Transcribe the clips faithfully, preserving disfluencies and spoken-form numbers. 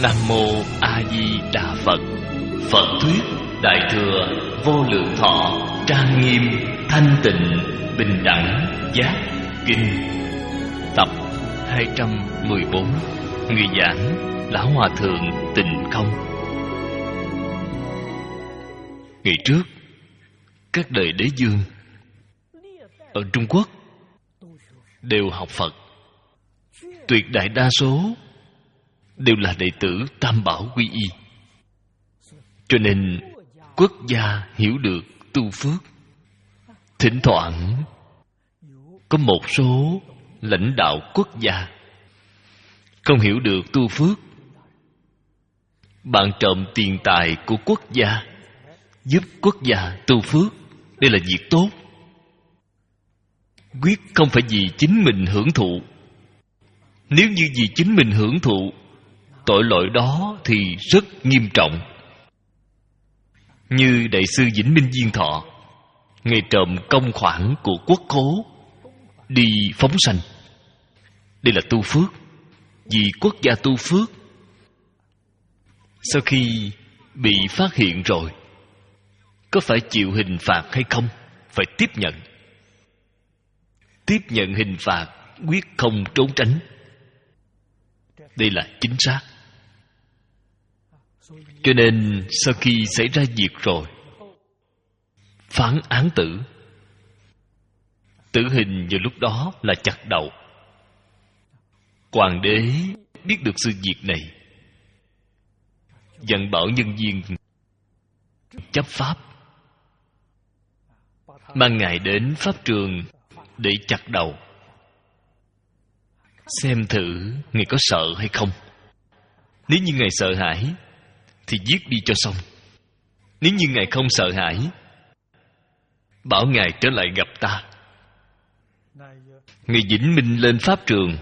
Nam Mô A Di Đà Phật. Phật thuyết Đại thừa Vô Lượng Thọ trang nghiêm thanh tịnh bình đẳng giác kinh, tập hai trăm mười bốn. Người giảng Lão Hòa Thượng Tịnh Không. Ngày trước, các đời đế vương ở Trung Quốc đều học Phật. Tuyệt đại đa số đều là đệ tử Tam Bảo quy y. Cho nên quốc gia hiểu được tu phước. Thỉnh thoảng có một số lãnh đạo quốc gia không hiểu được tu phước, bạn trộm tiền tài của quốc gia, giúp quốc gia tu phước. Đây là việc tốt, quyết không phải vì chính mình hưởng thụ. Nếu như vì chính mình hưởng thụ, tội lỗi đó thì rất nghiêm trọng. Như Đại sư Vĩnh Minh Diên Thọ, Ngài trộm công khoản của quốc khố đi phóng sanh. Đây là tu phước, vì quốc gia tu phước. Sau khi bị phát hiện rồi, có phải chịu hình phạt hay không? Phải tiếp nhận. Tiếp nhận hình phạt, quyết không trốn tránh. Đây là chính xác. Cho nên sau khi xảy ra việc rồi, phán án tử. Tử hình vào lúc đó là chặt đầu. Hoàng đế biết được sự việc này, dặn bảo nhân viên chấp pháp, mang Ngài đến pháp trường để chặt đầu, xem thử Ngài có sợ hay không. Nếu như Ngài sợ hãi thì giết đi cho xong. Nếu như Ngài không sợ hãi, bảo Ngài trở lại gặp ta. Ngài Vĩnh Minh lên pháp trường,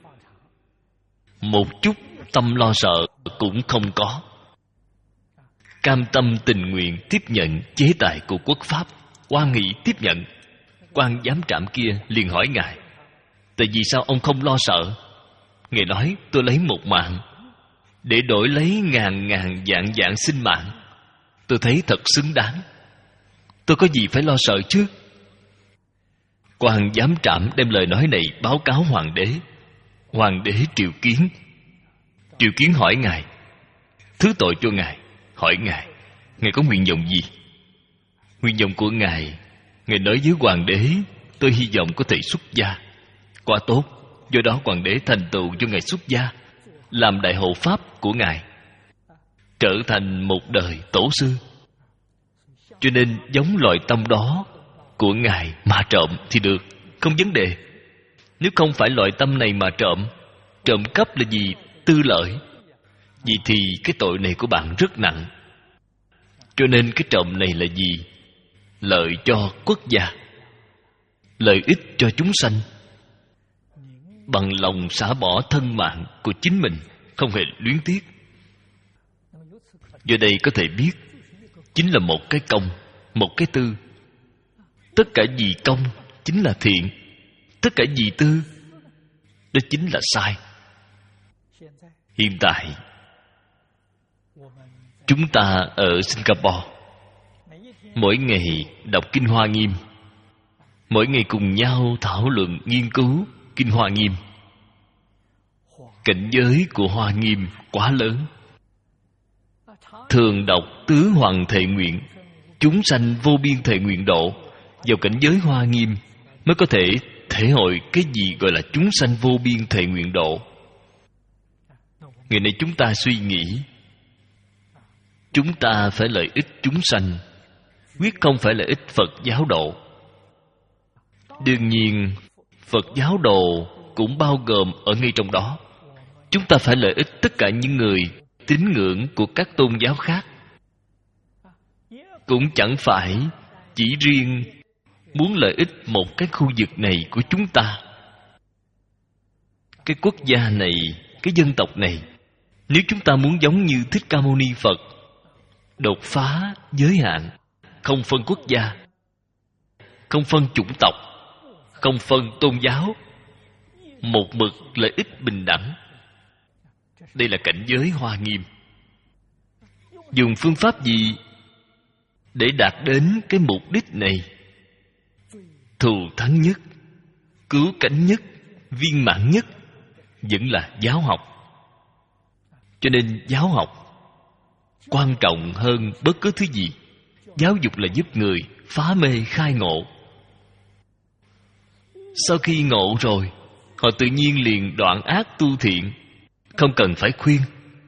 một chút tâm lo sợ cũng không có, cam tâm tình nguyện tiếp nhận chế tài của quốc pháp, hoan hỷ tiếp nhận. Quan giám trạm kia liền hỏi Ngài, tại vì sao ông không lo sợ? Ngài nói, tôi lấy một mạng để đổi lấy ngàn ngàn vạn vạn sinh mạng, tôi thấy thật xứng đáng. Tôi có gì phải lo sợ chứ? Quan giám trạm đem lời nói này báo cáo hoàng đế. Hoàng đế triệu kiến. Triệu kiến hỏi Ngài, thứ tội cho Ngài. Hỏi Ngài, Ngài có nguyện vọng gì? Nguyện vọng của Ngài, Ngài nói với hoàng đế, tôi hy vọng có thể xuất gia. Quá tốt. Do đó hoàng đế thành tựu cho Ngài xuất gia, làm đại hộ pháp của Ngài, trở thành một đời tổ sư. Cho nên giống loại tâm đó của Ngài mà trộm thì được, không vấn đề. Nếu không phải loại tâm này mà trộm, trộm cắp là gì? Tư lợi. Vậy thì cái tội này của bạn rất nặng. Cho nên cái trộm này là gì? Lợi cho quốc gia, lợi ích cho chúng sanh, bằng lòng xả bỏ thân mạng của chính mình, không hề luyến tiếc. Do đây có thể biết, chính là một cái công, một cái tư. Tất cả gì công chính là thiện, tất cả gì tư đó chính là sai. Hiện tại chúng ta ở Singapore, mỗi ngày đọc Kinh Hoa Nghiêm, mỗi ngày cùng nhau thảo luận nghiên cứu Kinh Hoa Nghiêm. Cảnh giới của Hoa Nghiêm quá lớn. Thường đọc Tứ Hoàng Thệ Nguyện, chúng sanh vô biên thệ nguyện độ. Vào cảnh giới Hoa Nghiêm mới có thể thể hội cái gì gọi là chúng sanh vô biên thệ nguyện độ. Ngày nay chúng ta suy nghĩ, chúng ta phải lợi ích chúng sanh, quyết không phải lợi ích Phật giáo độ. Đương nhiên Phật giáo đồ cũng bao gồm ở ngay trong đó. Chúng ta phải lợi ích tất cả những người tín ngưỡng của các tôn giáo khác. Cũng chẳng phải chỉ riêng muốn lợi ích một cái khu vực này của chúng ta, cái quốc gia này, cái dân tộc này. Nếu chúng ta muốn giống như Thích Ca Mâu Ni Phật, đột phá giới hạn, không phân quốc gia, không phân chủng tộc, không phân tôn giáo, một mực lợi ích bình đẳng, Đây là cảnh giới Hoa Nghiêm. Dùng phương pháp gì để đạt đến cái mục đích này? Thù thắng nhất, cứu cánh nhất, viên mãn nhất vẫn là giáo học. Cho nên giáo học quan trọng hơn bất cứ thứ gì. Giáo dục là giúp người phá mê khai ngộ. Sau khi ngộ rồi, họ tự nhiên liền đoạn ác tu thiện, không cần phải khuyên.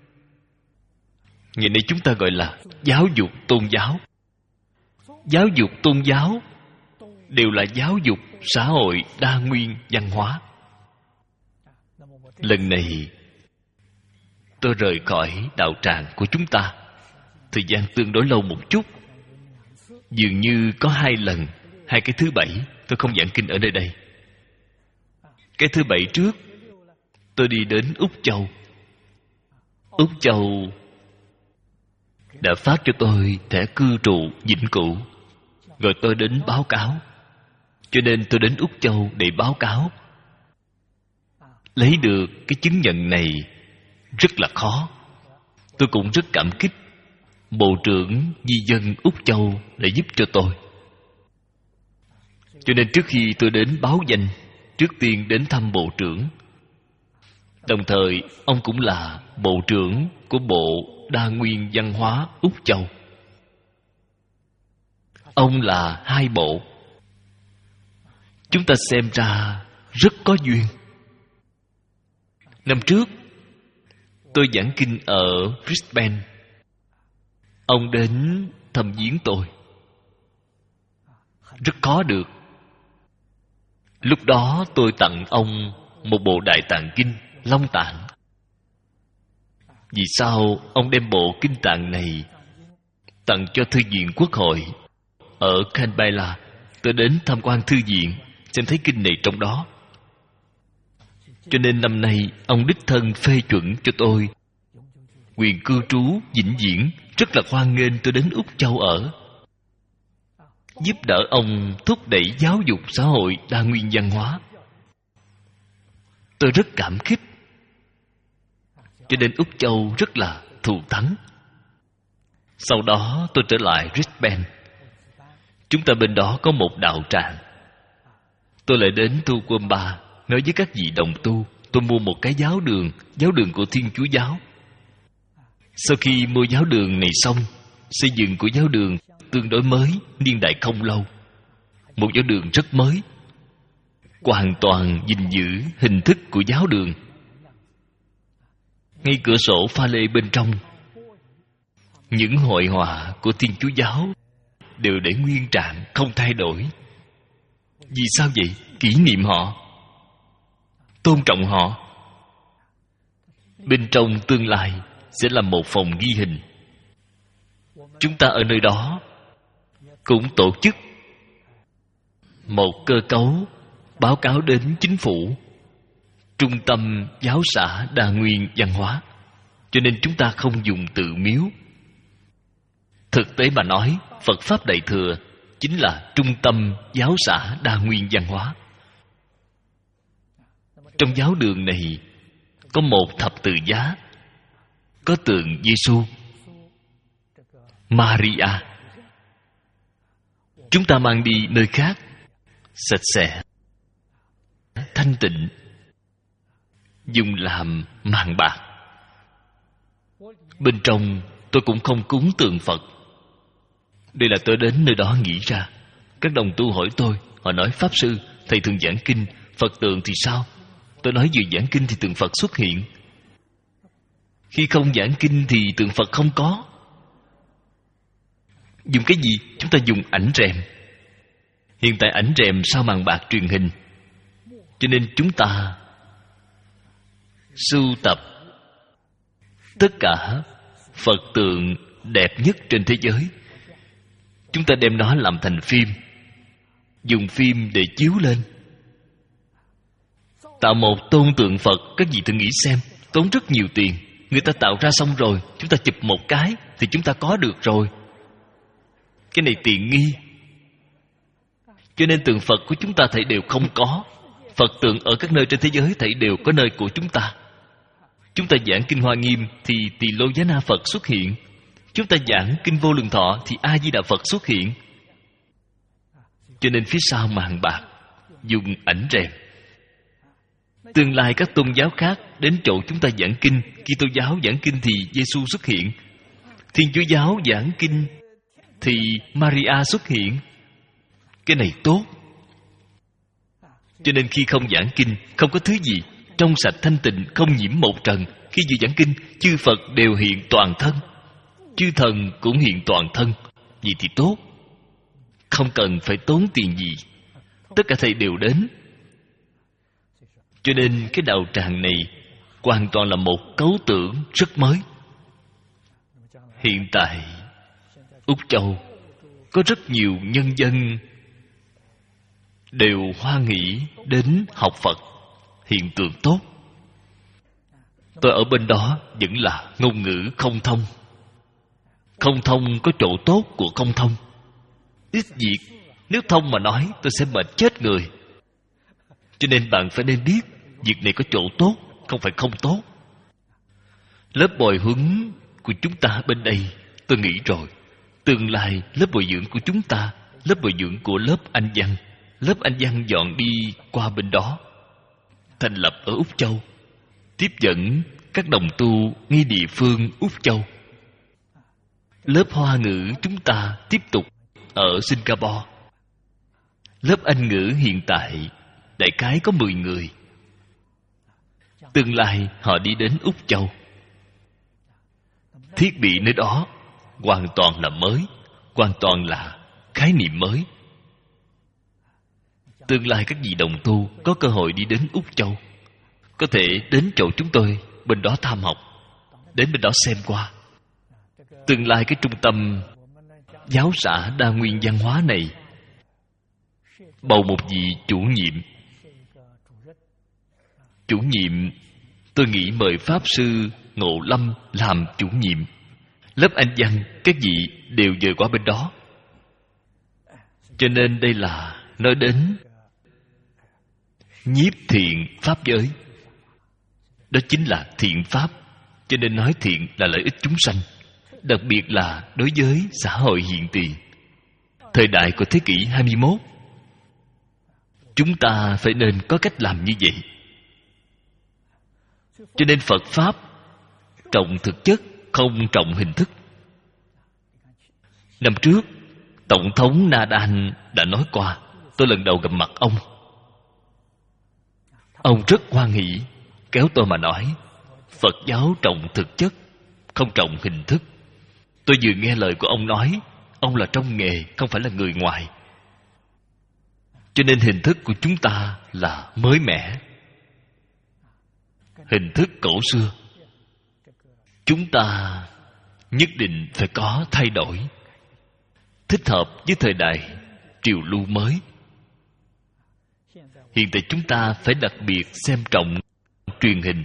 Ngày nay chúng ta gọi là giáo dục tôn giáo. Giáo dục tôn giáo đều là giáo dục xã hội đa nguyên văn hóa. Lần này tôi rời khỏi đạo tràng của chúng ta thời gian tương đối lâu một chút. Dường như có hai lần, hai cái thứ bảy tôi không giảng kinh ở nơi đây. Cái thứ bảy trước tôi đi đến Úc Châu. Úc Châu đã phát cho tôi thẻ cư trụ vĩnh cửu, rồi tôi đến báo cáo. Cho nên tôi đến Úc Châu để báo cáo. Lấy được cái chứng nhận này rất là khó. Tôi cũng rất cảm kích Bộ trưởng Di dân Úc Châu đã giúp cho tôi. Cho nên trước khi tôi đến báo danh, trước tiên đến thăm Bộ trưởng. Đồng thời ông cũng là Bộ trưởng của Bộ Đa Nguyên Văn hóa Úc Châu. Ông là hai bộ. Chúng ta xem ra rất có duyên. Năm trước tôi giảng kinh ở Brisbane. Ông đến thăm viếng tôi. Rất khó được. Lúc đó tôi tặng ông một bộ Đại Tạng Kinh Long Tạng. Vì sao ông đem bộ kinh tạng này tặng cho Thư viện Quốc hội ở Canberra? Tôi đến tham quan thư viện, xem thấy kinh này trong đó. Cho nên năm nay ông đích thân phê chuẩn cho tôi quyền cư trú vĩnh viễn. Rất là hoan nghênh tôi đến Úc Châu ở, giúp đỡ ông thúc đẩy giáo dục xã hội đa nguyên văn hóa. Tôi rất cảm kích. Cho nên Úc Châu rất là thù thắng. Sau đó tôi trở lại Brisbane. Chúng ta bên đó có một đạo tràng. Tôi lại đến Toowoomba nói với các vị đồng tu, tôi mua một cái giáo đường, giáo đường của Thiên Chúa giáo. Sau khi mua giáo đường này xong, xây dựng của giáo đường tương đối mới, niên đại không lâu. Một giáo đường rất mới, hoàn toàn gìn giữ hình thức của giáo đường. Ngay cửa sổ pha lê bên trong, những hội họa của Thiên Chúa giáo đều để nguyên trạng, không thay đổi. Vì sao vậy? Kỷ niệm họ, tôn trọng họ. Bên trong tương lai sẽ là một phòng ghi hình. Chúng ta ở nơi đó cũng tổ chức một cơ cấu báo cáo đến chính phủ, trung tâm giáo xã đa nguyên văn hóa. Cho nên chúng ta không dùng tự miếu. Thực tế mà nói, Phật Pháp Đại Thừa chính là trung tâm giáo xã đa nguyên văn hóa. Trong giáo đường này có một thập tự giá, có tượng Giêsu, Maria. Chúng ta mang đi nơi khác, sạch sẽ, thanh tịnh, dùng làm màng bạc. Bên trong tôi cũng không cúng tượng Phật. Đây là tôi đến nơi đó nghĩ ra. Các đồng tu hỏi tôi, họ nói: Pháp Sư, thầy thường giảng kinh, Phật tượng thì sao? Tôi nói vừa giảng kinh thì tượng Phật xuất hiện, khi không giảng kinh thì tượng Phật không có. Dùng cái gì? Chúng ta dùng ảnh rèm. Hiện tại ảnh rèm sao màn bạc truyền hình. Cho nên chúng ta sưu tập tất cả Phật tượng đẹp nhất trên thế giới. Chúng ta đem nó làm thành phim, dùng phim để chiếu lên. Tạo một tôn tượng Phật, các vị thử nghĩ xem, tốn rất nhiều tiền. Người ta tạo ra xong rồi, chúng ta chụp một cái thì chúng ta có được rồi. Cái này tiện nghi. Cho nên tượng Phật của chúng ta thảy đều không có. Phật tượng ở các nơi trên thế giới thảy đều có nơi của chúng ta. Chúng ta giảng kinh Hoa Nghiêm thì Tỳ Lô Giá Na Phật xuất hiện. Chúng ta giảng kinh Vô Lượng Thọ thì A Di Đà Phật xuất hiện. Cho nên phía sau màn bạc dùng ảnh rèm. Tương lai các tôn giáo khác đến chỗ chúng ta giảng kinh, Kitô giáo giảng kinh thì Giêsu xuất hiện, Thiên Chúa giáo giảng kinh thì Maria xuất hiện. Cái này tốt. Cho nên khi không giảng kinh, không có thứ gì trong sạch thanh tịnh, không nhiễm một trần. Khi vừa giảng kinh, chư Phật đều hiện toàn thân, chư thần cũng hiện toàn thân. Vậy thì tốt, không cần phải tốn tiền gì, tất cả thầy đều đến. Cho nên cái đạo tràng này hoàn toàn là một cấu tưởng rất mới. Hiện tại Úc Châu có rất nhiều nhân dân đều hoan hỷ đến học Phật. Hiện tượng tốt. Tôi ở bên đó vẫn là ngôn ngữ không thông. Không thông có chỗ tốt của không thông. Ít việc, nếu thông mà nói tôi sẽ mệt chết người. Cho nên bạn phải nên biết việc này có chỗ tốt, không phải không tốt. Lớp bồi huấn của chúng ta bên đây, tôi nghĩ rồi, tương lai lớp bồi dưỡng của chúng ta, lớp bồi dưỡng của lớp Anh văn, lớp Anh văn dọn đi qua bên đó, thành lập ở Úc Châu, tiếp dẫn các đồng tu ngay địa phương Úc Châu. Lớp Hoa ngữ chúng ta tiếp tục ở Singapore. Lớp Anh ngữ hiện tại đại khái có mười người. Tương lai họ đi đến Úc Châu. Thiết bị nơi đó hoàn toàn là mới, hoàn toàn là khái niệm mới. Tương lai các vị đồng tu có cơ hội đi đến Úc Châu, có thể đến chỗ chúng tôi bên đó tham học, đến bên đó xem qua. Tương lai cái trung tâm giáo xã đa nguyên văn hóa này bầu một vị chủ nhiệm. Chủ nhiệm tôi nghĩ mời Pháp Sư Ngộ Lâm làm chủ nhiệm. Lớp Anh văn các vị đều dời qua bên đó. Cho nên đây là nói đến nhiếp thiện pháp giới. Đó chính là thiện pháp. Cho nên nói thiện là lợi ích chúng sanh, đặc biệt là đối với xã hội hiện tiền. Thời đại của thế kỷ hai mươi mốt, chúng ta phải nên có cách làm như vậy. Cho nên Phật Pháp trọng thực chất, không trọng hình thức. Năm trước, Tổng thống Nadan đã nói qua. Tôi lần đầu gặp mặt ông. Ông rất hoan hỷ, kéo tôi mà nói Phật giáo trọng thực chất, không trọng hình thức. Tôi vừa nghe lời của ông nói, ông là trong nghề, không phải là người ngoài. Cho nên hình thức của chúng ta là mới mẻ, hình thức cổ xưa. Chúng ta nhất định phải có thay đổi, thích hợp với thời đại triều lưu mới. Hiện tại chúng ta phải đặc biệt xem trọng truyền hình,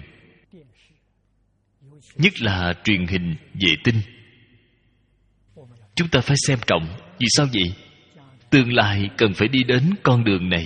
nhất là truyền hình vệ tinh. Chúng ta phải xem trọng. Vì sao vậy? Tương lai cần phải đi đến con đường này.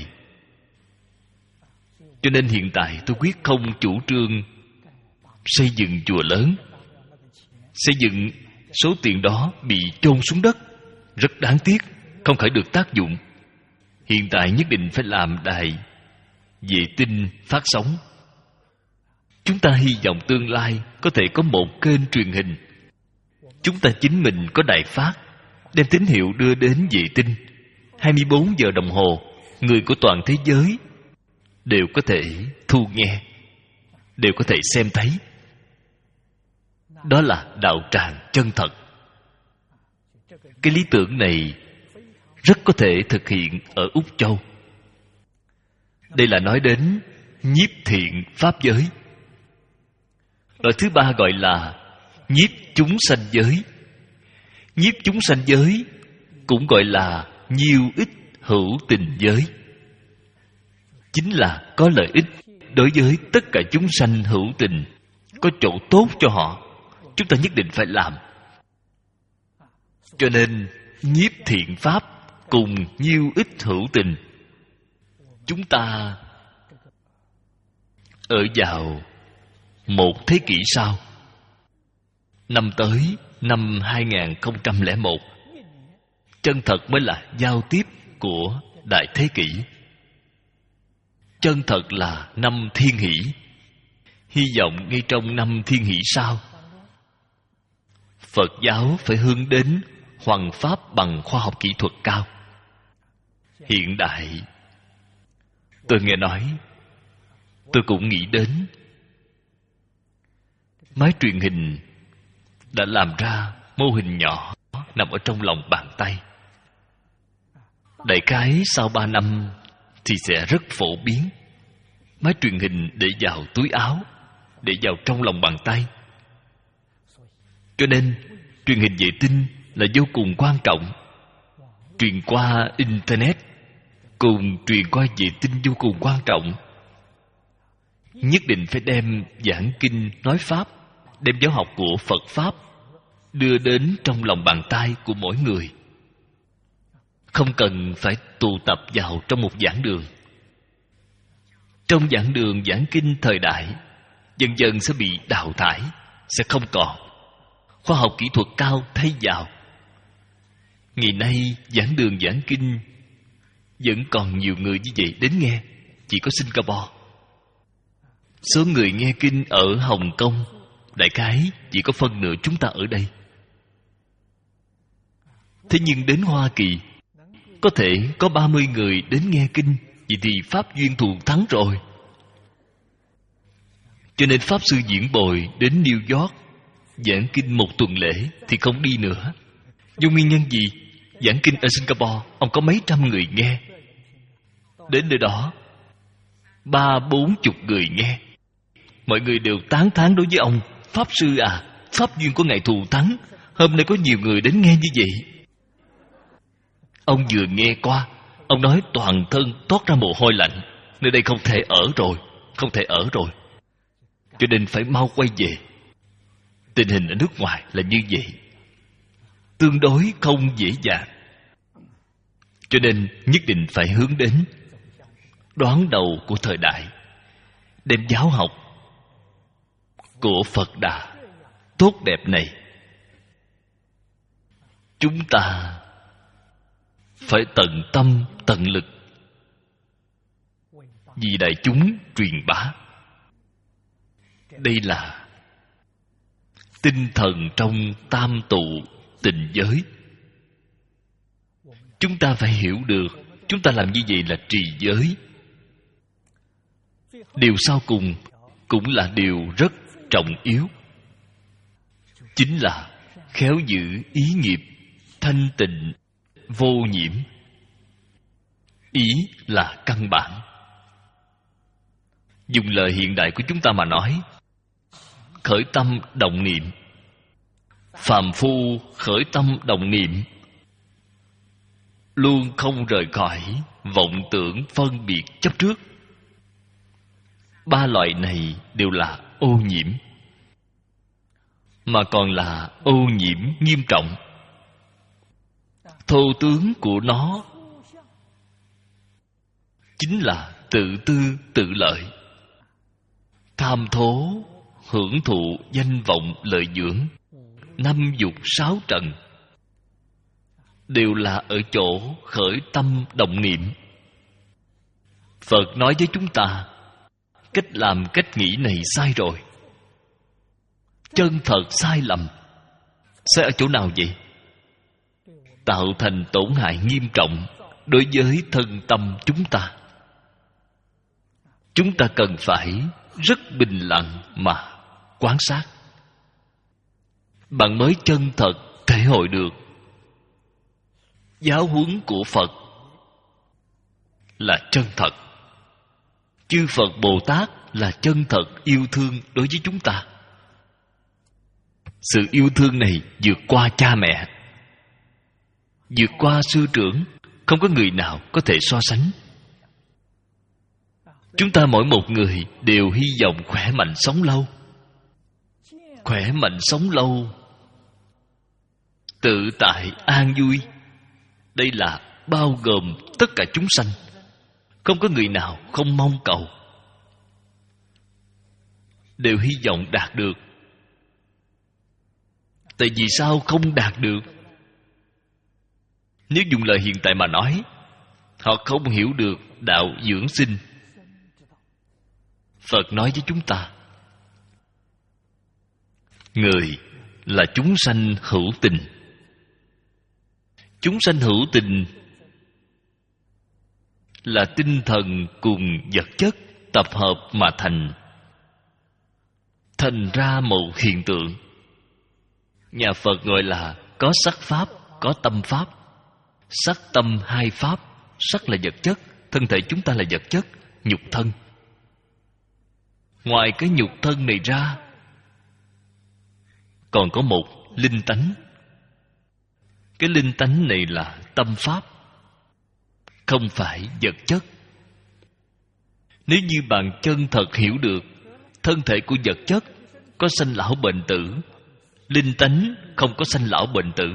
Cho nên hiện tại tôi quyết không chủ trương xây dựng chùa lớn. Xây dựng số tiền đó bị chôn xuống đất, rất đáng tiếc, không khởi được tác dụng. Hiện tại nhất định phải làm đài vệ tinh phát sóng. Chúng ta hy vọng tương lai có thể có một kênh truyền hình. Chúng ta chính mình có đài phát, đem tín hiệu đưa đến vệ tinh. hai mươi bốn giờ đồng hồ, người của toàn thế giới đều có thể thu nghe, đều có thể xem thấy. Đó là đạo tràng chân thật. Cái lý tưởng này rất có thể thực hiện ở Úc Châu. Đây là nói đến nhiếp thiện pháp giới. Loại thứ ba gọi là nhiếp chúng sanh giới. Nhiếp chúng sanh giới cũng gọi là nhiêu ích hữu tình giới. Chính là có lợi ích đối với tất cả chúng sanh hữu tình, có chỗ tốt cho họ, chúng ta nhất định phải làm. Cho nên nhiếp thiện pháp cùng nhiêu ích hữu tình, chúng ta ở vào một thế kỷ sau, năm tới năm hai không không một, chân thật mới là giao tiếp của đại thế kỷ. Chân thật là năm thiên hỷ. Hy vọng ngay trong năm thiên hỷ sau, Phật giáo phải hướng đến hoằng pháp bằng khoa học kỹ thuật cao. Hiện đại, tôi nghe nói, tôi cũng nghĩ đến, máy truyền hình đã làm ra mô hình nhỏ nằm ở trong lòng bàn tay. Đại khái sau ba năm thì sẽ rất phổ biến. Máy truyền hình để vào túi áo, để vào trong lòng bàn tay. Cho nên truyền hình vệ tinh là vô cùng quan trọng. Truyền qua Internet cùng truyền qua vệ tinh vô cùng quan trọng. Nhất định phải đem giảng kinh nói Pháp, đem giáo học của Phật Pháp đưa đến trong lòng bàn tay của mỗi người. Không cần phải tụ tập vào trong một giảng đường. Trong giảng đường giảng kinh thời đại, dần dần sẽ bị đào thải, sẽ không còn. Khoa học kỹ thuật cao thay vào. Ngày nay giảng đường giảng kinh vẫn còn nhiều người như vậy đến nghe. Chỉ có Singapore. Số người nghe kinh ở Hồng Kông đại khái chỉ có phân nửa chúng ta ở đây. Thế nhưng đến Hoa Kỳ có thể có ba mươi người đến nghe kinh. Vậy thì Pháp duyên thù thắng rồi. Cho nên Pháp Sư Diễn Bồi đến New York giảng kinh một tuần lễ thì không đi nữa. Do nguyên nhân gì? Giảng kinh ở Singapore ông có mấy trăm người nghe. Đến nơi đó ba bốn chục người nghe. Mọi người đều tán thán đối với ông. Pháp Sư à, Pháp duyên của Ngài thù thắng. Hôm nay có nhiều người đến nghe như vậy. Ông vừa nghe qua, ông nói toàn thân toát ra mồ hôi lạnh. Nơi đây không thể ở rồi, không thể ở rồi. Cho nên phải mau quay về. Tình hình ở nước ngoài là như vậy, tương đối không dễ dàng. Cho nên nhất định phải hướng đến đoán đầu của thời đại, đem giáo học của Phật Đà tốt đẹp này, chúng ta phải tận tâm tận lực vì đại chúng truyền bá. Đây là tinh thần trong tam tụ tình giới. Chúng ta phải hiểu được, chúng ta làm như vậy là trì giới. Điều sau cùng cũng là điều rất trọng yếu, chính là khéo giữ ý nghiệp thanh tịnh vô nhiễm. Ý là căn bản. Dùng lời hiện đại của chúng ta mà nói, khởi tâm động niệm. Phàm phu khởi tâm động niệm luôn không rời khỏi vọng tưởng phân biệt chấp trước. Ba loại này đều là ô nhiễm, mà còn là ô nhiễm nghiêm trọng. Thô tướng của nó chính là tự tư tự lợi, tham thố, hưởng thụ danh vọng lợi dưỡng, năm dục sáu trần, đều là ở chỗ khởi tâm động niệm. Phật nói với chúng ta, cách làm cách nghĩ này sai rồi. Chân thật sai lầm. Sai ở chỗ nào vậy? Tạo thành tổn hại nghiêm trọng đối với thân tâm chúng ta. Chúng ta cần phải rất bình lặng mà quan sát, bạn mới chân thật thể hội được giáo huấn của Phật là chân thật. Chư Phật Bồ Tát là chân thật yêu thương đối với chúng ta. Sự yêu thương này vượt qua cha mẹ, vượt qua sư trưởng, không có người nào có thể so sánh. Chúng ta mỗi một người đều hy vọng khỏe mạnh sống lâu. Khỏe mạnh sống lâu, tự tại an vui, đây là bao gồm tất cả chúng sanh. Không có người nào không mong cầu. đều hy vọng đạt được. Tại vì sao không đạt được? Nếu dùng lời hiện tại mà nói, họ không hiểu được đạo dưỡng sinh. Phật nói với chúng ta, người là chúng sanh hữu tình. Chúng sanh hữu tình là tinh thần cùng vật chất tập hợp mà thành, thành ra một hiện tượng. Nhà Phật gọi là có sắc pháp, có tâm pháp. Sắc tâm hai pháp. Sắc là vật chất, thân thể chúng ta là vật chất, nhục thân. Ngoài cái nhục thân này ra, còn có một linh tánh. Cái linh tánh này là tâm pháp, không phải vật chất. Nếu như bạn chân thật hiểu được thân thể của vật chất có sanh lão bệnh tử, linh tánh không có sanh lão bệnh tử.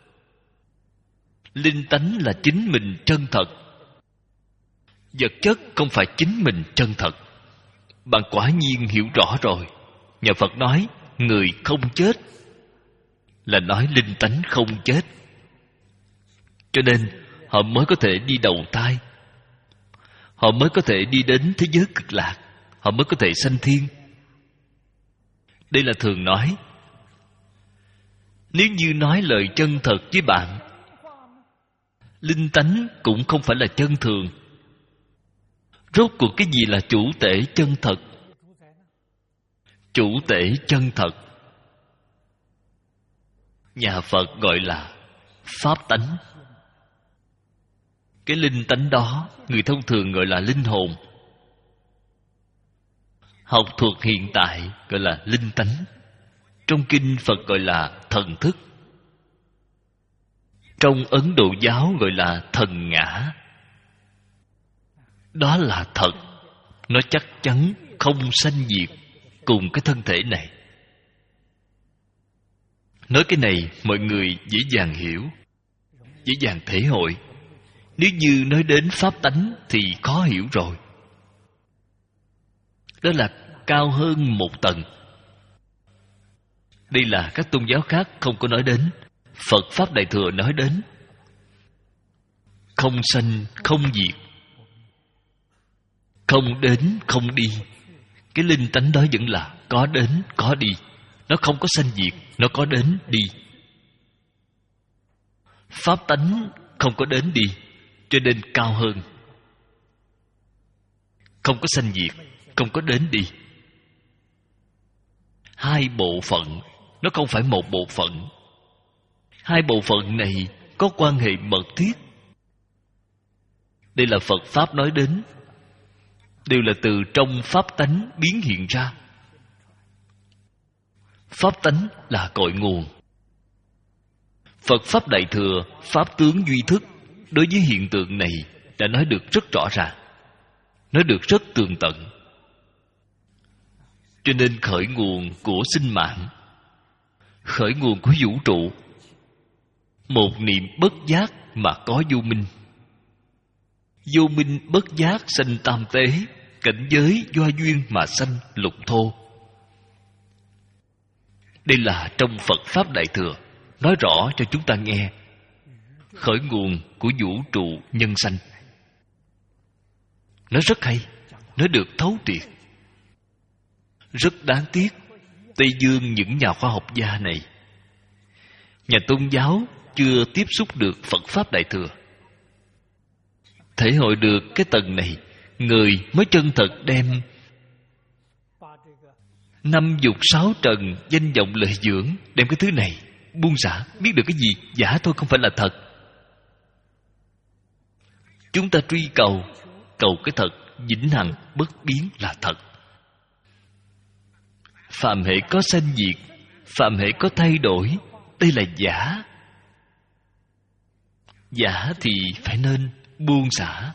Linh tánh là chính mình chân thật, vật chất không phải chính mình chân thật. Bạn quả nhiên hiểu rõ rồi. Nhà Phật nói người không chết là nói linh tánh không chết. Cho nên họ mới có thể đi đầu thai, họ mới có thể đi đến thế giới cực lạc, họ mới có thể sanh thiên. Đây là thường nói. Nếu như nói lời chân thật với bạn, linh tánh cũng không phải là chân thường. Rốt cuộc cái gì là chủ tể chân thật? Chủ tể chân thật, nhà Phật gọi là pháp tánh. Cái linh tánh đó, người thông thường gọi là linh hồn. Học thuật hiện tại gọi là linh tánh. Trong kinh Phật gọi là thần thức. Trong Ấn Độ giáo gọi là thần ngã. Đó là thật. Nó chắc chắn không sanh diệt cùng cái thân thể này. Nói cái này mọi người dễ dàng hiểu, dễ dàng thể hội. Nếu như nói đến pháp tánh thì khó hiểu rồi. Đó là cao hơn một tầng. Đây là các tôn giáo khác không có nói đến. Phật Pháp Đại Thừa nói đến không sanh không diệt, không đến không đi. Cái linh tánh đó vẫn là có đến có đi. Nó không có sanh diệt, nó có đến đi. Pháp tánh không có đến đi, cho nên cao hơn. Không có sanh diệt, không có đến đi. Hai bộ phận, nó không phải một bộ phận. Hai bộ phận này có quan hệ mật thiết. Đây là Phật Pháp nói đến, đều là từ trong pháp tánh biến hiện ra. Pháp tánh là cội nguồn. Phật Pháp Đại Thừa, Pháp tướng duy thức, đối với hiện tượng này đã nói được rất rõ ràng, nói được rất tường tận. Cho nên khởi nguồn của sinh mạng, khởi nguồn của vũ trụ, một niệm bất giác mà có vô minh. Vô minh bất giác sanh tam tế, cảnh giới do duyên mà sanh lục thô. Đây là trong Phật Pháp Đại Thừa nói rõ cho chúng ta nghe khởi nguồn của vũ trụ nhân sanh. Nói rất hay, nói được thấu triệt. Rất đáng tiếc, Tây Dương những nhà khoa học gia này, nhà tôn giáo chưa tiếp xúc được Phật Pháp Đại Thừa, thể hội được cái tầng này, người mới chân thật đem năm dục sáu trần danh vọng lợi dưỡng, đem cái thứ này buông xả, biết được cái gì giả thôi, không phải là thật. Chúng ta truy cầu, cầu cái thật vĩnh hằng bất biến là thật. Phàm hệ có sanh diệt, phàm hệ có thay đổi, đây là giả. Giả thì phải nên buông xả.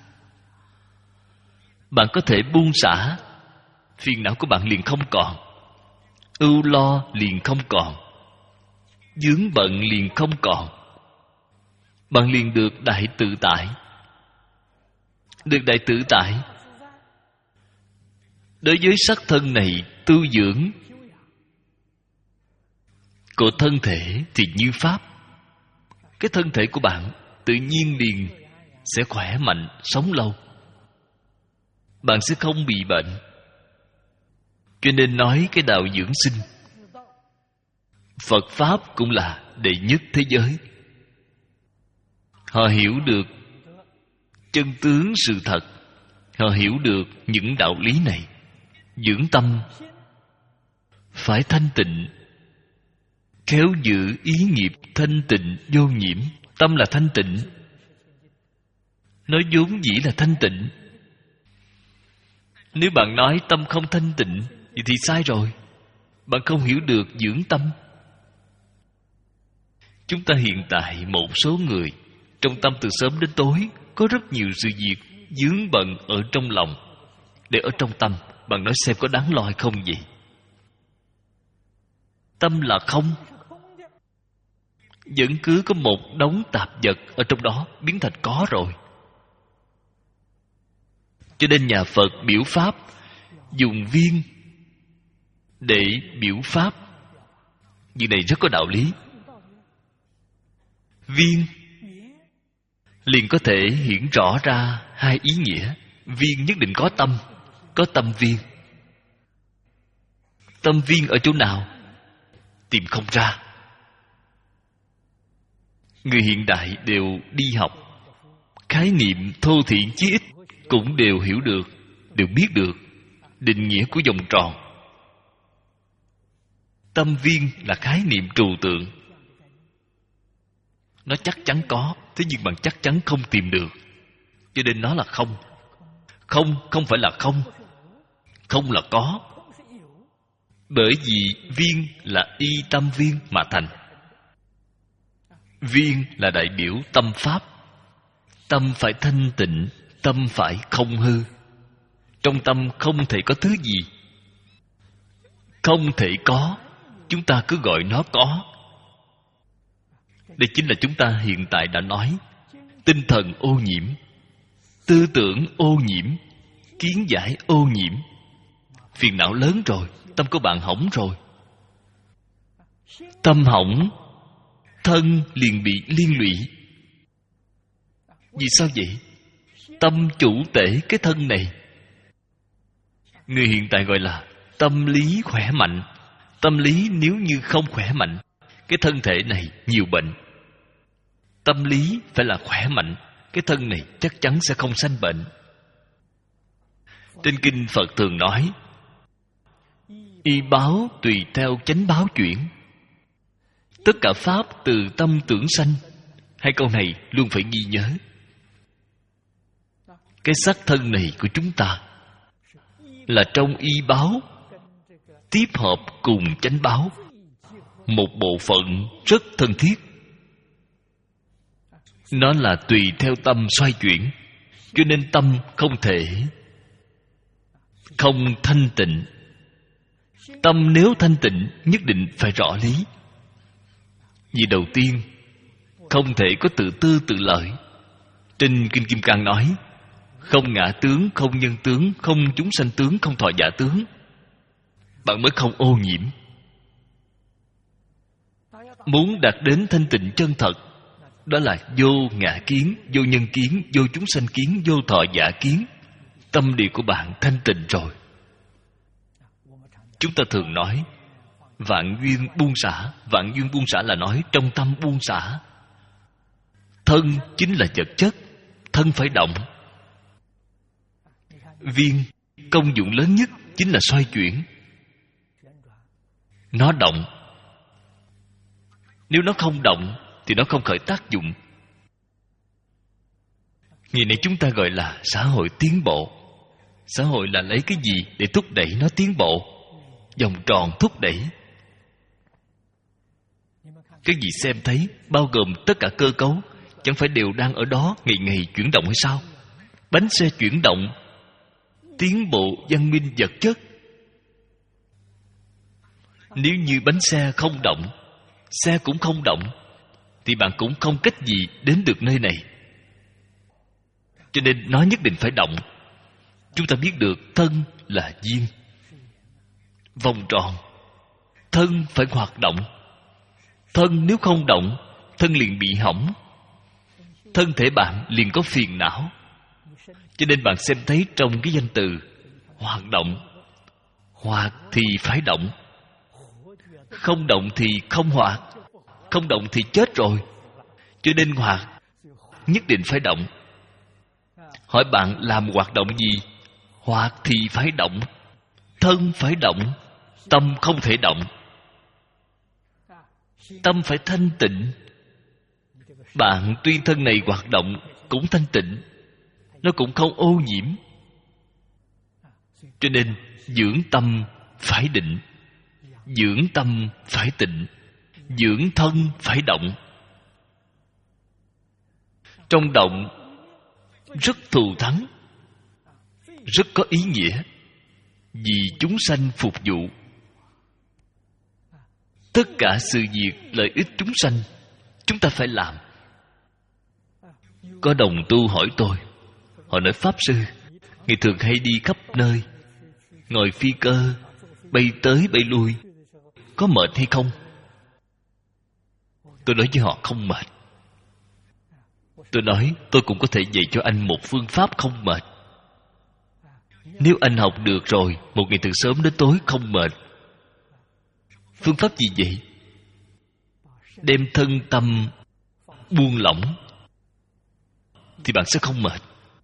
Bạn có thể buông xả, phiền não của bạn liền không còn, ưu lo liền không còn, vướng bận liền không còn. Bạn liền được đại tự tại. Được đại tự tại Đối với sắc thân này tu dưỡng của thân thể thì như pháp. Cái thân thể của bạn tự nhiên liền sẽ khỏe mạnh, sống lâu. Bạn sẽ không bị bệnh. Cho nên nói cái đạo dưỡng sinh, Phật Pháp cũng là đệ nhất thế giới. Họ hiểu được chân tướng sự thật. Họ hiểu được những đạo lý này. Dưỡng tâm phải thanh tịnh, khéo giữ ý nghiệp thanh tịnh vô nhiễm. Tâm là thanh tịnh, nó vốn dĩ là thanh tịnh. Nếu bạn nói tâm không thanh tịnh thì, thì sai rồi. Bạn không hiểu được dưỡng tâm. Chúng ta hiện tại một số người trong tâm từ sớm đến tối có rất nhiều sự việc vướng bận ở trong lòng. Để ở trong tâm, bạn nói xem có đáng lo hay không vậy? Tâm là không, vẫn cứ có một đống tạp vật ở trong đó biến thành có rồi. Cho nên nhà Phật biểu pháp dùng viên để biểu pháp. Việc này rất có đạo lý. Viên liền có thể hiển rõ ra hai ý nghĩa. Viên nhất định có tâm, có tâm viên. Tâm viên ở chỗ nào? Tìm không ra. Người hiện đại đều đi học, khái niệm thô thiển chí ít cũng đều hiểu được, đều biết được định nghĩa của vòng tròn. Tâm viên là khái niệm trừu tượng. Nó chắc chắn có, thế nhưng bạn chắc chắn không tìm được. Cho nên nó là không. Không không phải là không. Không là có. Bởi vì viên là y tâm viên mà thành. Viên là đại biểu tâm pháp. Tâm phải thanh tịnh, tâm phải không hư. Trong tâm không thể có thứ gì. Không thể có, chúng ta cứ gọi nó có. Đây chính là chúng ta hiện tại đã nói. Tinh thần ô nhiễm, tư tưởng ô nhiễm, kiến giải ô nhiễm. Phiền não lớn rồi, tâm của bạn hỏng rồi. Tâm hỏng, thân liền bị liên lụy. Vì sao vậy? Tâm chủ tể cái thân này. Người hiện tại gọi là tâm lý khỏe mạnh. Tâm lý nếu như không khỏe mạnh, cái thân thể này nhiều bệnh. Tâm lý phải là khỏe mạnh, cái thân này chắc chắn sẽ không sanh bệnh. Trên kinh Phật thường nói, y báo tùy theo chánh báo chuyển. Tất cả pháp từ tâm tưởng sanh. Hai câu này luôn phải ghi nhớ. Cái xác thân này của chúng ta là trong y báo tiếp hợp cùng chánh báo, một bộ phận rất thân thiết. Nó là tùy theo tâm xoay chuyển. Cho nên tâm không thể không thanh tịnh. Tâm nếu thanh tịnh nhất định phải rõ lý. Vì đầu tiên không thể có tự tư tự lợi. Trên Kinh Kim Cang nói, không ngã tướng, không nhân tướng, không chúng sanh tướng, không thọ giả tướng. Bạn mới không ô nhiễm. Muốn đạt đến thanh tịnh chân thật, đó là vô ngã kiến, vô nhân kiến, vô chúng sanh kiến, vô thọ giả kiến. Tâm địa của bạn thanh tịnh rồi. Chúng ta thường nói vạn duyên buông xả. Vạn duyên buông xả là nói trong tâm buông xả. Thân chính là vật chất, thân phải động. Viên công dụng lớn nhất chính là xoay chuyển. Nó động. Nếu nó không động thì nó không khởi tác dụng. Ngày nay chúng ta gọi là xã hội tiến bộ. Xã hội là lấy cái gì để thúc đẩy nó tiến bộ? Vòng tròn thúc đẩy. Cái gì xem thấy, bao gồm tất cả cơ cấu, chẳng phải đều đang ở đó ngày ngày chuyển động hay sao? Bánh xe chuyển động, tiến bộ văn minh vật chất. Nếu như bánh xe không động, xe cũng không động, thì bạn cũng không cách gì đến được nơi này. Cho nên nó nhất định phải động. chúng ta biết được thân là duyên, vòng tròn. Thân phải hoạt động. Thân nếu không động, thân liền bị hỏng. Thân thể bạn liền có phiền não. Cho nên bạn xem thấy trong cái danh từ hoạt động, hoạt thì phải động, không động thì không hoạt, không động thì chết rồi. Cho nên hoạt nhất định phải động. Hỏi bạn làm hoạt động gì? Hoạt thì phải động. Thân phải động, tâm không thể động. Tâm phải thanh tịnh. Bạn tuy thân này hoạt động cũng thanh tịnh, nó cũng không ô nhiễm. Cho nên dưỡng tâm phải định, dưỡng tâm phải tịnh, dưỡng thân phải động. Trong động rất thù thắng, rất có ý nghĩa, vì chúng sanh phục vụ. Tất cả sự việc lợi ích chúng sanh chúng ta phải làm. Có đồng tu hỏi tôi, họ nói: Pháp Sư, Ngài thường hay đi khắp nơi, ngồi phi cơ, bay tới bay lui, có mệt hay không? Tôi nói với họ không mệt. Tôi nói tôi cũng có thể dạy cho anh một phương pháp không mệt. Nếu anh học được rồi, một ngày từ sớm đến tối không mệt. Phương pháp gì vậy? Đem thân tâm buông lỏng thì bạn sẽ không mệt.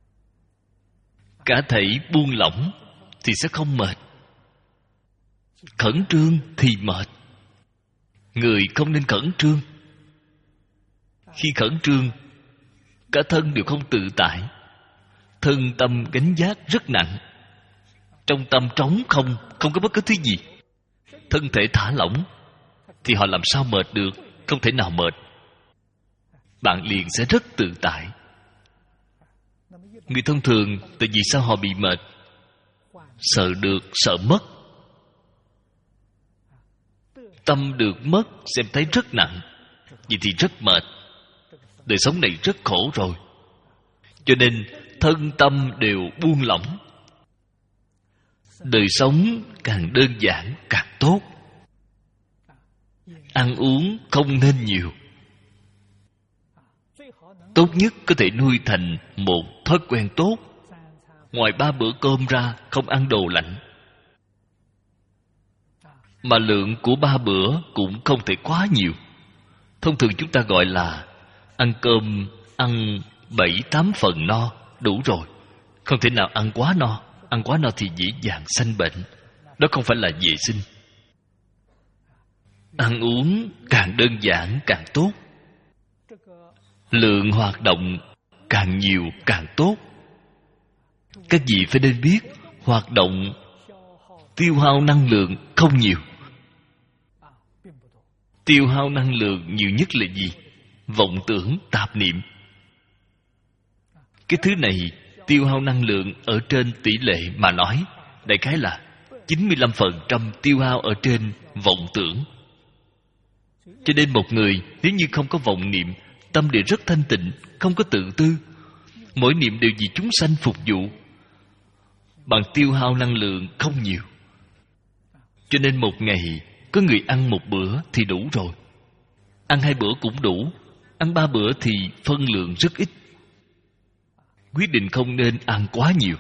Cả thảy buông lỏng thì sẽ không mệt. Khẩn trương thì mệt. Người không nên khẩn trương. Khi khẩn trương, cả thân đều không tự tại. Thân tâm gánh vác rất nặng. Trong tâm trống không, không có bất cứ thứ gì. Thân thể thả lỏng thì họ làm sao mệt được? Không thể nào mệt. Bạn liền sẽ rất tự tại. Người thông thường, tại vì sao họ bị mệt? Sợ được, sợ mất. Tâm được mất, xem thấy rất nặng. Vậy thì rất mệt. Đời sống này rất khổ rồi. Cho nên thân tâm đều buông lỏng. Đời sống càng đơn giản càng tốt. Ăn uống không nên nhiều. Tốt nhất có thể nuôi thành một thói quen tốt. Ngoài ba bữa cơm ra, không ăn đồ lạnh. Mà lượng của ba bữa cũng không thể quá nhiều. Thông thường chúng ta gọi là ăn cơm, ăn bảy tám phần no, đủ rồi. Không thể nào ăn quá no. Ăn quá no thì dễ dàng sanh bệnh. Đó không phải là vệ sinh. Ăn uống càng đơn giản càng tốt. Lượng hoạt động càng nhiều càng tốt. Các vị phải nên biết, hoạt động tiêu hao năng lượng không nhiều. Tiêu hao năng lượng nhiều nhất là gì? Vọng tưởng, tạp niệm. Cái thứ này tiêu hao năng lượng ở trên tỷ lệ mà nói, đại khái là chín mươi lăm phần trăm tiêu hao ở trên vọng tưởng. Cho nên một người nếu như không có vọng niệm, tâm địa rất thanh tịnh, không có tự tư, mỗi niệm đều vì chúng sanh phục vụ, bạn tiêu hao năng lượng không nhiều. Cho nên một ngày có người ăn một bữa thì đủ rồi. Ăn hai bữa cũng đủ. Ăn ba bữa thì phân lượng rất ít. Quyết định không nên ăn quá nhiều.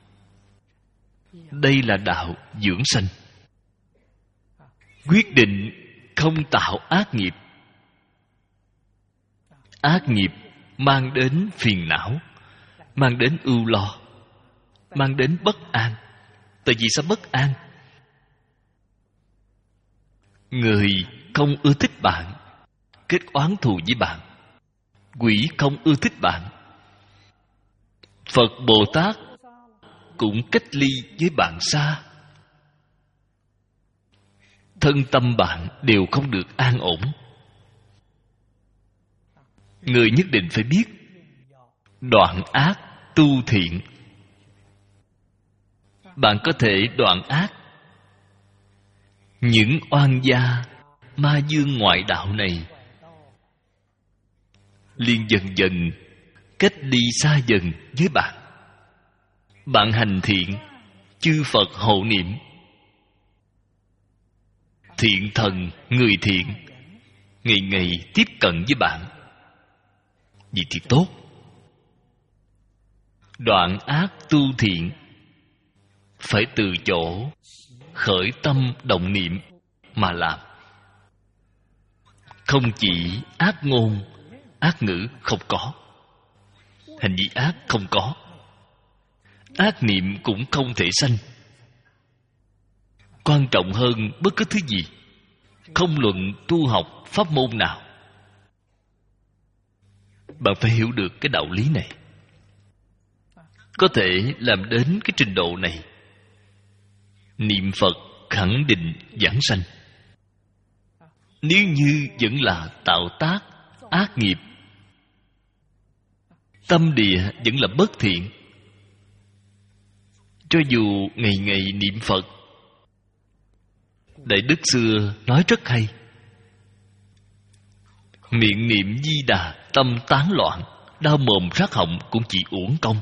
Đây là đạo dưỡng sanh. Quyết định không tạo ác nghiệp. Ác nghiệp mang đến phiền não, mang đến ưu lo, mang đến bất an. Tại vì sao bất an? Người không ưa thích bạn, kết oán thù với bạn. Quỷ không ưa thích bạn. Phật Bồ Tát cũng cách ly với bạn xa. Thân tâm bạn đều không được an ổn. Người nhất định phải biết đoạn ác tu thiện. Bạn có thể đoạn ác. Những oan gia ma dương ngoại đạo này liền dần dần cách đi xa dần với bạn. bạn hành thiện, chư Phật hộ niệm. Thiện thần, người thiện ngày ngày tiếp cận với bạn. Vậy thì tốt. Đoạn ác tu thiện, phải từ chỗ khởi tâm động niệm mà làm. Không chỉ ác ngôn, ác ngữ không có, hành vi ác không có, ác niệm cũng không thể sanh. Quan trọng hơn bất cứ thứ gì, không luận tu học pháp môn nào, bạn phải hiểu được cái đạo lý này. Có thể làm đến cái trình độ này, niệm Phật khẳng định giảng sanh. Nếu như vẫn là tạo tác ác nghiệp, tâm địa vẫn là bất thiện, cho dù ngày ngày niệm Phật, Đại Đức xưa nói rất hay: miệng niệm Di Đà, tâm tán loạn, đau mồm rát họng cũng chỉ uổng công,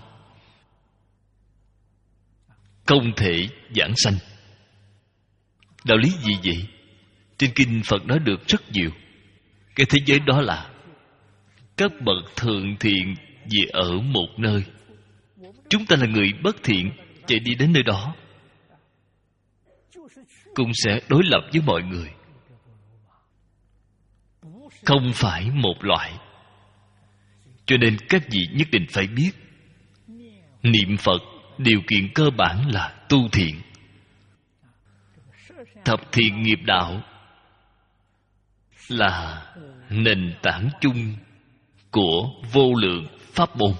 không thể giảng sanh. Đạo lý gì vậy? Trên kinh Phật nói được rất nhiều. Cái thế giới đó là các bậc thượng thiện về ở một nơi. Chúng ta là người bất thiện, chạy đi đến nơi đó cũng sẽ đối lập với mọi người, không phải một loại. Cho nên các vị nhất định phải biết, niệm Phật điều kiện cơ bản là tu thiện. Thập thiện nghiệp đạo là nền tảng chung của vô lượng pháp môn.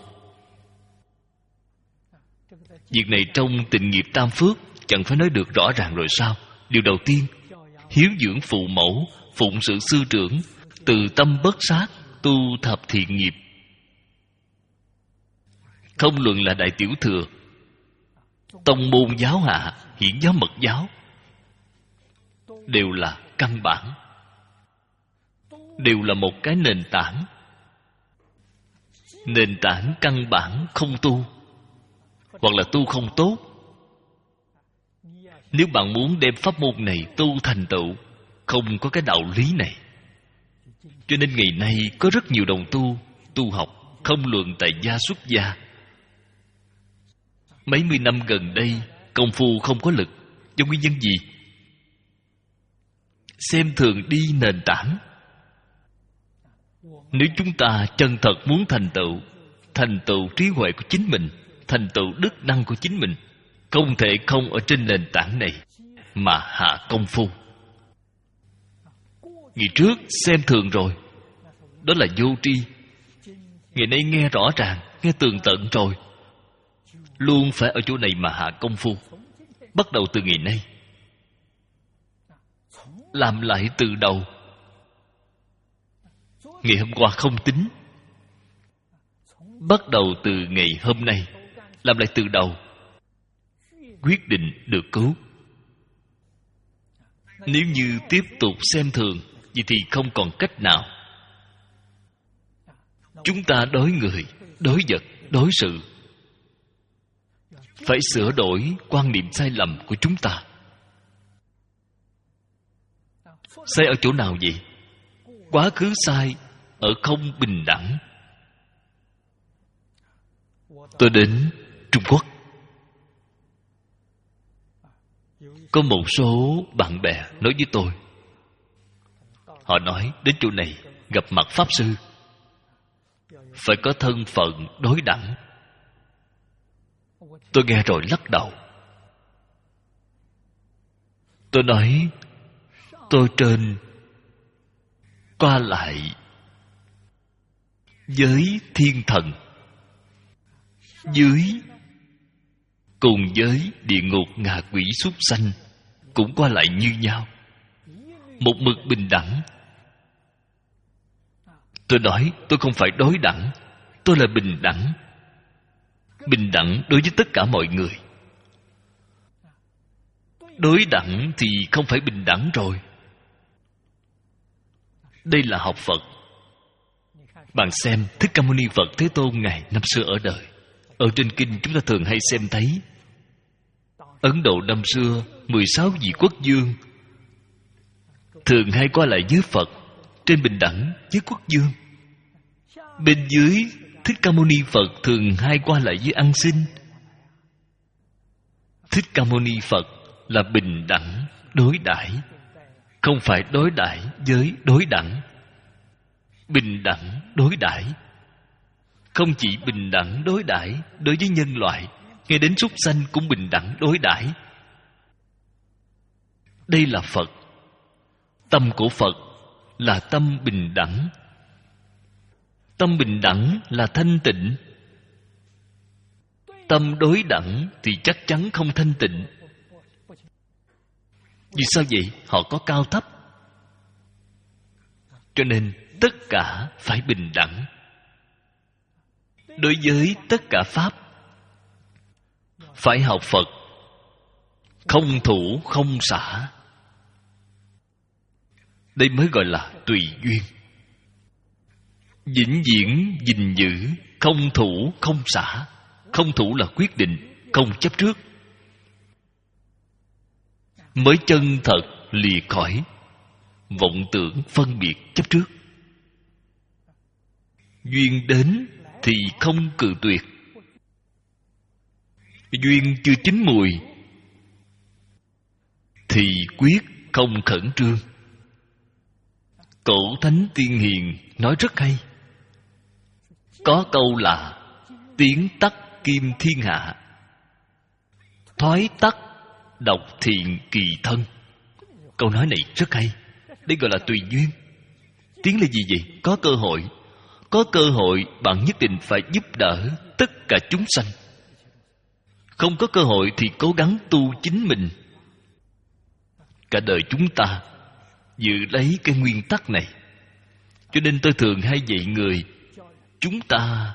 Việc này trong tịnh nghiệp tam phước chẳng phải nói được rõ ràng rồi sao? Điều đầu tiên, hiếu dưỡng phụ mẫu, phụng sự sư trưởng, từ tâm bất sát, tu thập thiện nghiệp. Không luận là đại tiểu thừa, tông môn giáo hạ, hiển giáo mật giáo, đều là căn bản, đều là một cái nền tảng. Nền tảng căn bản không tu, hoặc là tu không tốt. Nếu bạn muốn đem pháp môn này tu thành tựu, không có cái đạo lý này. Cho nên ngày nay có rất nhiều đồng tu, tu học, không luận tại gia xuất gia. Mấy mươi năm gần đây, công phu không có lực. Do nguyên nhân gì? Xem thường đi nền tảng. Nếu chúng ta chân thật muốn thành tựu, thành tựu trí huệ của chính mình, thành tựu đức năng của chính mình, không thể không ở trên nền tảng này mà hạ công phu. Ngày trước xem thường rồi, đó là vô tri. Ngày nay nghe rõ ràng, nghe tường tận rồi, luôn phải ở chỗ này mà hạ công phu. Bắt đầu từ ngày nay, làm lại từ đầu. Ngày hôm qua không tính, bắt đầu từ ngày hôm nay, làm lại từ đầu, quyết định được cứu. Nếu như tiếp tục xem thường, vậy thì không còn cách nào. Chúng ta đối người, đối vật, đối sự phải sửa đổi quan niệm sai lầm của chúng ta. Sai ở chỗ nào vậy? Quá khứ sai ở không bình đẳng. Tôi đến Trung Quốc, có một số bạn bè nói với tôi, họ nói đến chỗ này gặp mặt Pháp Sư phải có thân phận đối đẳng. Tôi nghe rồi lắc đầu. Tôi nói, tôi trên qua lại với thiên thần, dưới cùng với địa ngục ngạ quỷ súc sanh cũng qua lại như nhau, một mực bình đẳng. Tôi nói tôi không phải đối đẳng, tôi là bình đẳng. Bình đẳng đối với tất cả mọi người. Đối đẳng thì không phải bình đẳng rồi. Đây là học Phật. Bạn xem Thích Ca Mâu Ni Phật Thế Tôn Ngài năm xưa ở đời, Ở trên kinh chúng ta thường hay xem thấy Ấn Độ năm xưa mười sáu vị quốc vương thường hay qua lại với Phật trên bình đẳng với quốc vương. Bên dưới Thích Ca Mâu Ni Phật thường hay qua lại với ăn xin. Thích Ca Mâu Ni Phật là bình đẳng đối đãi, không phải đối đãi với đối đẳng. Bình đẳng đối đãi, không chỉ bình đẳng đối đãi đối với nhân loại, ngay đến súc sanh cũng bình đẳng đối đãi. Đây là Phật. Tâm của Phật là tâm bình đẳng. Tâm bình đẳng là thanh tịnh. Tâm đối đẳng thì chắc chắn không thanh tịnh. Vì sao vậy? Họ có cao thấp. Cho nên tất cả phải bình đẳng. Đối với tất cả Pháp phải học Phật, không thủ không xả. Đây mới gọi là tùy duyên. Vĩnh viễn gìn giữ, không thủ không xả. Không thủ là quyết định, không chấp trước, mới chân thật lìa khỏi vọng tưởng phân biệt chấp trước. Duyên đến thì không cự tuyệt. Duyên chưa chín mùi thì quyết không khẩn trương. Cổ Thánh Tiên Hiền nói rất hay. Có câu là tiếng tắt kim thiên hạ, thoái tắt độc thiện kỳ thân. Câu nói này rất hay. Đây gọi là tùy duyên. Tiếng là gì vậy? Có cơ hội. Có cơ hội bạn nhất định phải giúp đỡ tất cả chúng sanh. Không có cơ hội thì cố gắng tu chính mình. Cả đời chúng ta giữ lấy cái nguyên tắc này. Cho nên tôi thường hay dạy người, chúng ta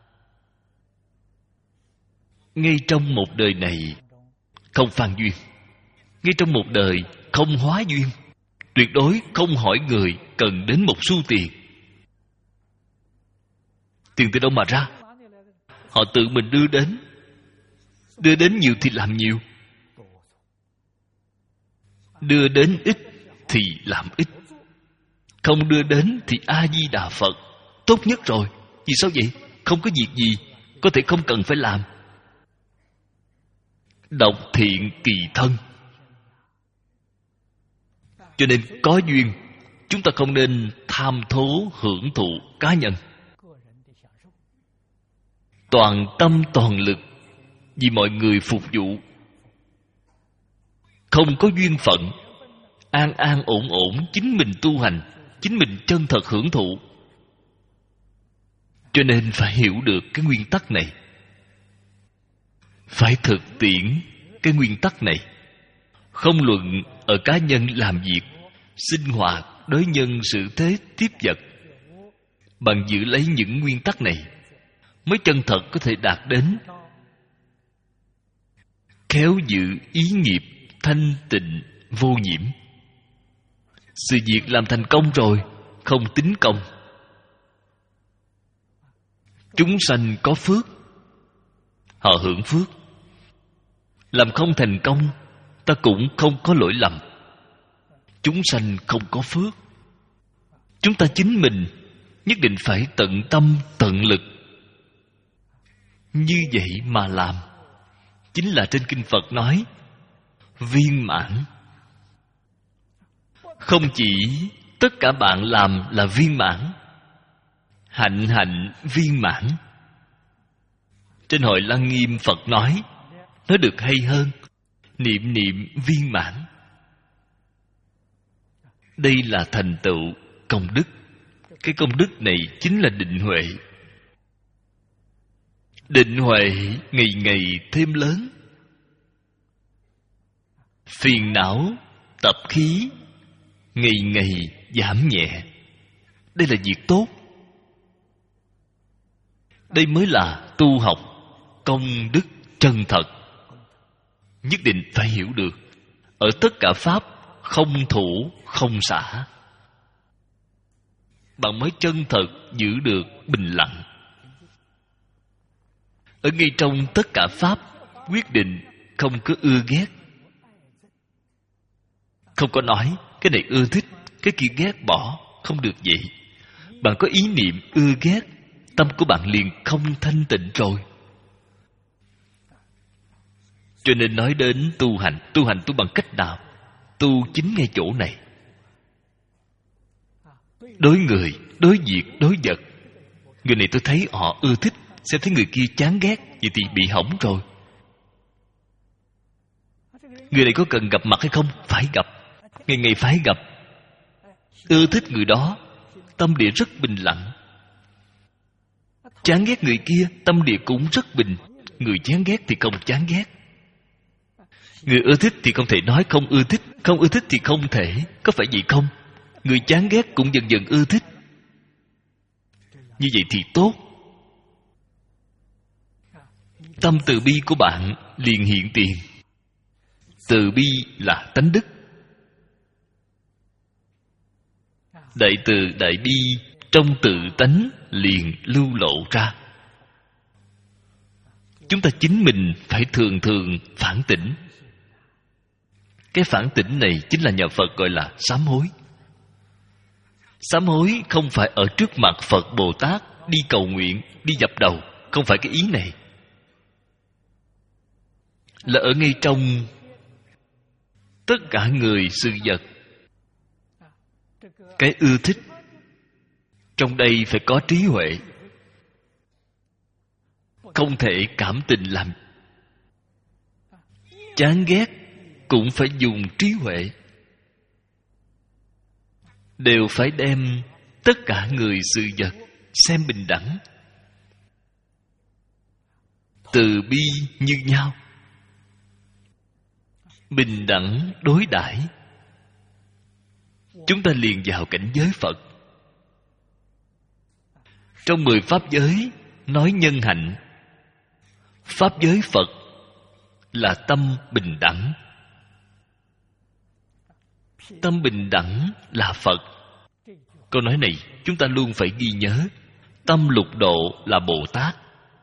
ngay trong một đời này không phan duyên, ngay trong một đời không hóa duyên. Tuyệt đối không hỏi người cần đến một xu tiền. Tiền từ đâu mà ra? Họ tự mình đưa đến. Đưa đến nhiều thì làm nhiều, đưa đến ít thì làm ít. Không đưa đến thì A-di-đà Phật tốt nhất rồi. Vì sao vậy? Không có việc gì có thể không cần phải làm. Độc thiện kỳ thân. Cho nên có duyên, chúng ta không nên tham thố hưởng thụ cá nhân. Toàn tâm toàn lực vì mọi người phục vụ. Không có duyên phận, an an ổn ổn chính mình tu hành, chính mình chân thật hưởng thụ. Cho nên phải hiểu được cái nguyên tắc này, phải thực tiễn cái nguyên tắc này. Không luận ở cá nhân làm việc, sinh hoạt, đối nhân xử thế, tiếp vật, bạn giữ lấy những nguyên tắc này mới chân thật có thể đạt đến khéo giữ ý nghiệp thanh tịnh vô nhiễm. Sự việc làm thành công rồi, không tính công. Chúng sanh có phước, họ hưởng phước. Làm không thành công, ta cũng không có lỗi lầm. Chúng sanh không có phước. Chúng ta chính mình nhất định phải tận tâm tận lực. Như vậy mà làm, chính là trên kinh Phật nói viên mãn. Không chỉ tất cả bạn làm là viên mãn, hạnh hạnh viên mãn. Trên Hội Lăng Nghiêm Phật nói, nói được hay hơn, niệm niệm viên mãn. Đây là thành tựu công đức. Cái công đức này chính là định huệ. Định huệ ngày ngày thêm lớn. Phiền não, tập khí ngày ngày giảm nhẹ. Đây là việc tốt. Đây mới là tu học công đức chân thật. Nhất định phải hiểu được, ở tất cả pháp không thủ không xả, bạn mới chân thật giữ được bình lặng. ở ngay trong tất cả pháp quyết định không có ưa ghét, không có nói cái này ưa thích, cái kia ghét bỏ, không được vậy. Bạn có ý niệm ưa ghét, tâm của bạn liền không thanh tịnh rồi. Cho nên nói đến tu hành, tu hành tu bằng cách nào? Tu chính ngay chỗ này. Đối người, đối việc, đối vật. Người này tôi thấy họ ưa thích, xem thấy người kia chán ghét, vậy thì bị hỏng rồi. Người này có cần gặp mặt hay không? Phải gặp, ngày ngày phải gặp. Ưa thích người đó, tâm địa rất bình lặng. Chán ghét người kia, tâm địa cũng rất bình. Người chán ghét thì không chán ghét. Người ưa thích thì không thể nói không ưa thích, không ưa thích thì không thể, có phải vậy không? Người chán ghét cũng dần dần ưa thích. Như vậy thì tốt. Tâm từ bi của bạn liền hiện tiền. Từ bi là tánh đức. Đại từ đại bi trong tự tánh liền lưu lộ ra. Chúng ta chính mình phải thường thường phản tỉnh. Cái phản tỉnh này chính là nhà Phật gọi là sám hối. Sám hối không phải ở trước mặt Phật Bồ Tát đi cầu nguyện, đi dập đầu, không phải cái ý này. Là ở ngay trong tất cả người sự vật. Cái ưa thích trong đây phải có trí huệ, không thể cảm tình làm. Chán ghét cũng phải dùng trí huệ. Đều phải đem tất cả người sự vật xem bình đẳng, từ bi như nhau, bình đẳng đối đãi. Chúng ta liền vào cảnh giới Phật. Trong mười pháp giới nói nhân hạnh. Pháp giới Phật là tâm bình đẳng. Tâm bình đẳng là Phật. Câu nói này chúng ta luôn phải ghi nhớ. Tâm lục độ là Bồ Tát.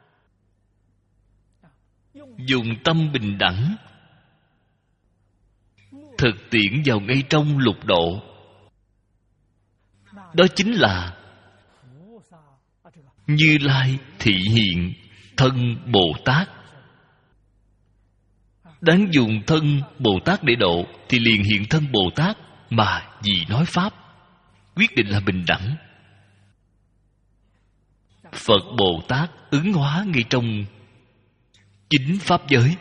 Dùng tâm bình đẳng thực tiễn vào ngay trong lục độ. Đó chính là Như Lai thị hiện thân Bồ Tát. Đáng dùng thân Bồ Tát để độ thì liền hiện thân Bồ Tát, mà vì nói Pháp quyết định là bình đẳng. Phật Bồ Tát ứng hóa ngay trong chính Pháp giới.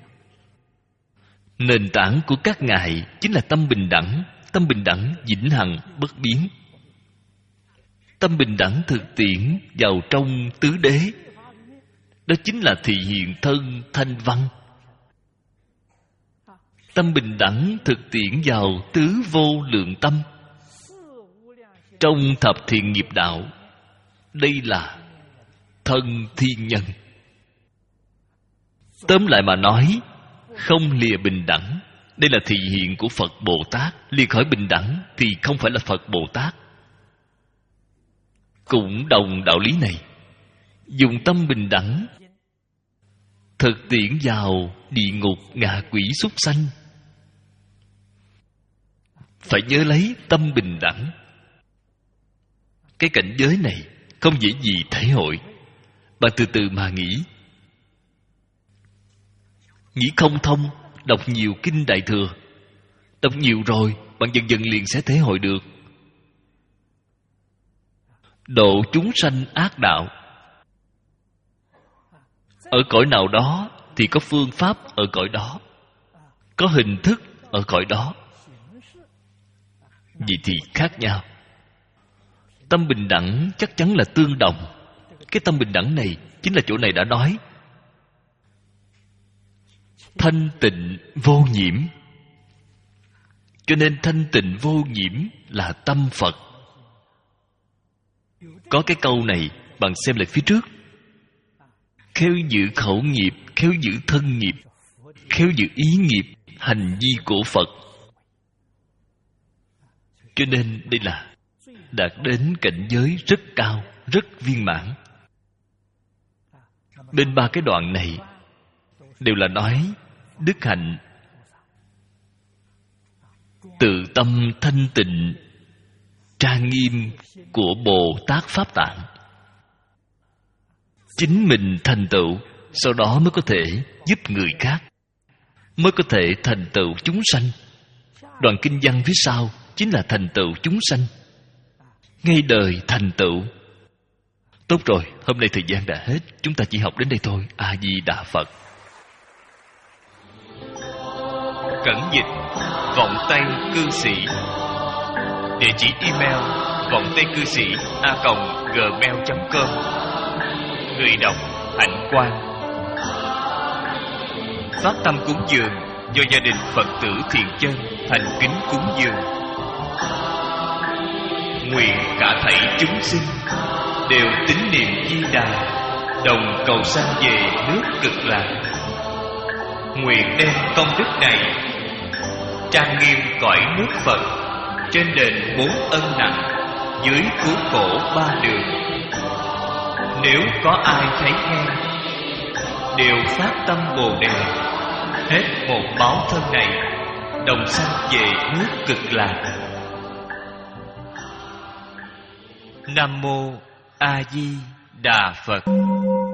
Nền tảng của các ngài chính là tâm bình đẳng. Tâm bình đẳng vĩnh hằng bất biến. Tâm bình đẳng thực tiễn vào trong tứ đế. Đó chính là thị hiện thân thanh văn. Tâm bình đẳng thực tiễn vào tứ vô lượng tâm. Trong thập thiện nghiệp đạo, đây là thân thiên nhân. Tóm lại mà nói, không lìa bình đẳng. Đây là thị hiện của Phật Bồ Tát. Lìa khỏi bình đẳng thì không phải là Phật Bồ Tát. Cũng đồng đạo lý này, dùng tâm bình đẳng thực tiễn vào địa ngục, ngạ quỷ, súc sanh. Phải nhớ lấy tâm bình đẳng. Cái cảnh giới này không dễ gì thể hội. Bạn từ từ mà nghĩ. Nghĩ không thông, đọc nhiều kinh Đại Thừa. Đọc nhiều rồi, bạn dần dần liền sẽ thể hội được. Độ chúng sanh ác đạo. Ở cõi nào đó thì có phương pháp ở cõi đó, có hình thức ở cõi đó. Vậy thì khác nhau. Tâm bình đẳng chắc chắn là tương đồng. Cái tâm bình đẳng này chính là chỗ này đã nói. Thanh tịnh vô nhiễm. Cho nên thanh tịnh vô nhiễm là tâm Phật. Có cái câu này, bạn xem lại phía trước. Khéo giữ khẩu nghiệp, khéo giữ thân nghiệp, khéo giữ ý nghiệp, hành vi của Phật. Cho nên đây là đạt đến cảnh giới rất cao, rất viên mãn. Bên ba cái đoạn này đều là nói đức hạnh tự tâm thanh tịnh trang nghiêm của Bồ Tát Pháp Tạng. Chính mình thành tựu, sau đó mới có thể giúp người khác, mới có thể thành tựu chúng sanh. Đoạn kinh văn phía sau chính là thành tựu chúng sanh, ngay đời thành tựu. Tốt rồi, hôm nay thời gian đã hết, chúng ta chỉ học đến đây thôi. A Di Đà Phật. Cẩn dịch vọng tây cư sĩ. Địa chỉ email vọng tây cư sĩ a còng gmail chấm com. Người đọc Hạnh Quang. Phát tâm cúng dường do gia đình Phật tử Thiện Chân thành kính cúng dường. Nguyện cả thảy chúng sinh đều tín niệm Di Đà, đồng cầu sanh về nước Cực Lạc. Nguyện đem công đức này trang nghiêm cõi nước Phật, trên đền bốn ân nặng, dưới cứu khổ ba đường. Nếu có ai thấy nghe, đều phát tâm Bồ Đề, hết một báo thân này, đồng sanh về nước Cực Lạc. Nam mô A Di Đà Phật.